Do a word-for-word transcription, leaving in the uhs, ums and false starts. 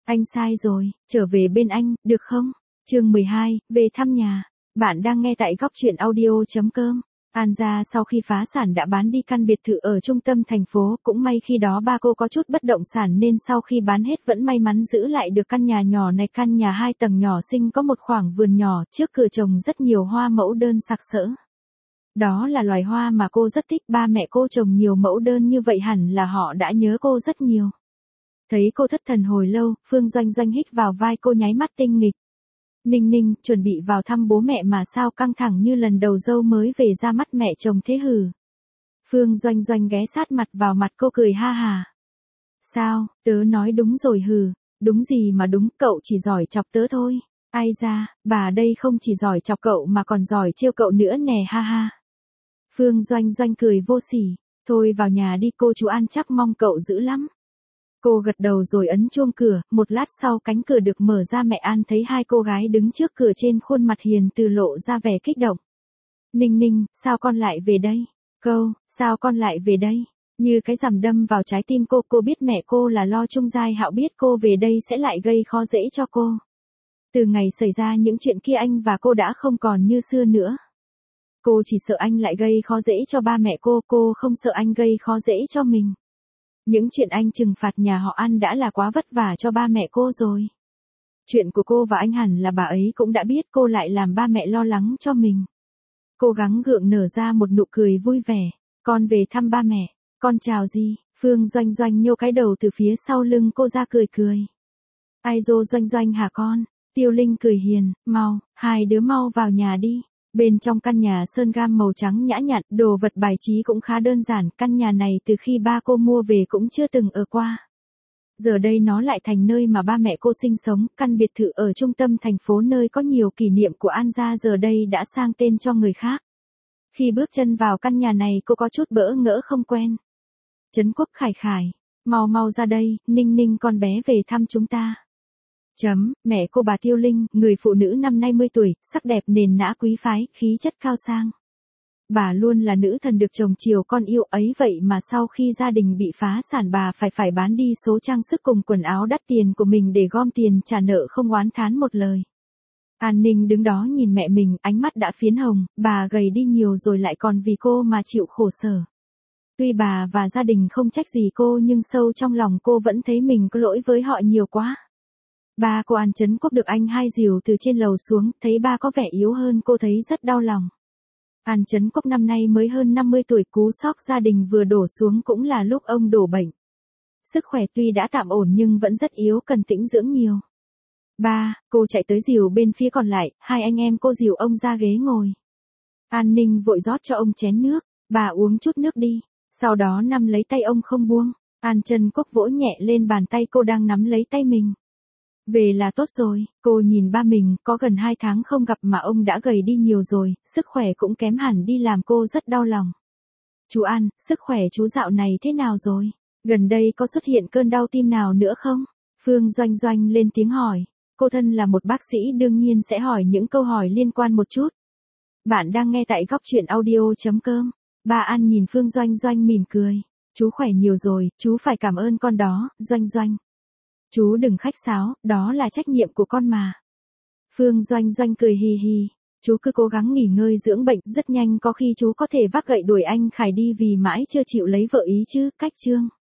Anh sai rồi, trở về bên anh, được không? Chương mười hai, về thăm nhà. Bạn đang nghe tại góc truyện audio.com. An gia sau khi phá sản đã bán đi căn biệt thự ở trung tâm thành phố, cũng may khi đó ba cô có chút bất động sản nên sau khi bán hết vẫn may mắn giữ lại được căn nhà nhỏ này. Căn nhà hai tầng nhỏ xinh có một khoảng vườn nhỏ, trước cửa trồng rất nhiều hoa mẫu đơn sặc sỡ. Đó là loài hoa mà cô rất thích, ba mẹ cô trồng nhiều mẫu đơn như vậy hẳn là họ đã nhớ cô rất nhiều. Thấy cô thất thần hồi lâu, Phương Doanh Doanh hít vào vai cô nháy mắt tinh nghịch. Ninh Ninh, chuẩn bị vào thăm bố mẹ mà sao căng thẳng như lần đầu dâu mới về ra mắt mẹ chồng thế hử? Phương Doanh Doanh ghé sát mặt vào mặt cô cười ha hà. Sao, tớ nói đúng rồi hử, đúng gì mà đúng, cậu chỉ giỏi chọc tớ thôi. Ai ra, bà đây không chỉ giỏi chọc cậu mà còn giỏi trêu cậu nữa nè ha ha. Phương Doanh Doanh cười vô sỉ, thôi vào nhà đi, cô chú An chắc mong cậu dữ lắm. Cô gật đầu rồi ấn chuông cửa, một lát sau cánh cửa được mở ra, mẹ An thấy hai cô gái đứng trước cửa, trên khuôn mặt hiền từ lộ ra vẻ kích động. Ninh Ninh, sao con lại về đây? Câu, sao con lại về đây? Như cái rằm đâm vào trái tim cô, cô biết mẹ cô là Lo Trung Giai Hạo biết cô về đây sẽ lại gây khó dễ cho cô. Từ ngày xảy ra những chuyện kia anh và cô đã không còn như xưa nữa. Cô chỉ sợ anh lại gây khó dễ cho ba mẹ cô, cô không sợ anh gây khó dễ cho mình. Những chuyện anh trừng phạt nhà họ An đã là quá vất vả cho ba mẹ cô rồi. Chuyện của cô và anh hẳn là bà ấy cũng đã biết, cô lại làm ba mẹ lo lắng cho mình. Cố gắng gượng nở ra một nụ cười vui vẻ. Con về thăm ba mẹ. Con chào gì? Phương Doanh Doanh nhô cái đầu từ phía sau lưng cô ra cười cười. Ai dô Doanh Doanh hả con? Tiêu Linh cười hiền, mau, hai đứa mau vào nhà đi. Bên trong căn nhà sơn gam màu trắng nhã nhặn, đồ vật bài trí cũng khá đơn giản, căn nhà này từ khi ba cô mua về cũng chưa từng ở qua. Giờ đây nó lại thành nơi mà ba mẹ cô sinh sống, căn biệt thự ở trung tâm thành phố nơi có nhiều kỷ niệm của An gia giờ đây đã sang tên cho người khác. Khi bước chân vào căn nhà này cô có chút bỡ ngỡ không quen. Trấn Quốc khải khải, mau mau ra đây, Ninh Ninh con bé về thăm chúng ta. Chấm, mẹ cô bà Tiêu Linh, người phụ nữ năm nay mươi tuổi, sắc đẹp nền nã quý phái, khí chất cao sang. Bà luôn là nữ thần được chồng chiều con yêu ấy, vậy mà sau khi gia đình bị phá sản bà phải phải bán đi số trang sức cùng quần áo đắt tiền của mình để gom tiền trả nợ, không oán thán một lời. An Ninh đứng đó nhìn mẹ mình, ánh mắt đã phiến hồng, bà gầy đi nhiều rồi lại còn vì cô mà chịu khổ sở. Tuy bà và gia đình không trách gì cô nhưng sâu trong lòng cô vẫn thấy mình có lỗi với họ nhiều quá. Ba cô An Trấn Quốc được anh hai dìu từ trên lầu xuống, thấy ba có vẻ yếu hơn cô thấy rất đau lòng. An Trấn Quốc năm nay mới hơn năm mươi tuổi, cú sốc gia đình vừa đổ xuống cũng là lúc ông đổ bệnh. Sức khỏe tuy đã tạm ổn nhưng vẫn rất yếu, cần tĩnh dưỡng nhiều. Ba, cô chạy tới dìu bên phía còn lại, hai anh em cô dìu ông ra ghế ngồi. An Ninh vội rót cho ông chén nước, bà uống chút nước đi, sau đó nắm lấy tay ông không buông. An Trấn Quốc vỗ nhẹ lên bàn tay cô đang nắm lấy tay mình. Về là tốt rồi, cô nhìn ba mình, có gần hai tháng không gặp mà ông đã gầy đi nhiều rồi, sức khỏe cũng kém hẳn đi, làm cô rất đau lòng. Chú An, sức khỏe chú dạo này thế nào rồi? Gần đây có xuất hiện cơn đau tim nào nữa không? Phương Doanh Doanh lên tiếng hỏi. Cô thân là một bác sĩ đương nhiên sẽ hỏi những câu hỏi liên quan một chút. Bạn đang nghe tại góc truyện audio.com. Bà An nhìn Phương Doanh Doanh mỉm cười. Chú khỏe nhiều rồi, chú phải cảm ơn con đó, Doanh Doanh. Chú đừng khách sáo, đó là trách nhiệm của con mà. Phương Doanh Doanh cười hì hì. Chú cứ cố gắng nghỉ ngơi dưỡng bệnh, rất nhanh có khi chú có thể vác gậy đuổi anh Khải đi vì mãi chưa chịu lấy vợ ý chứ, cách chương.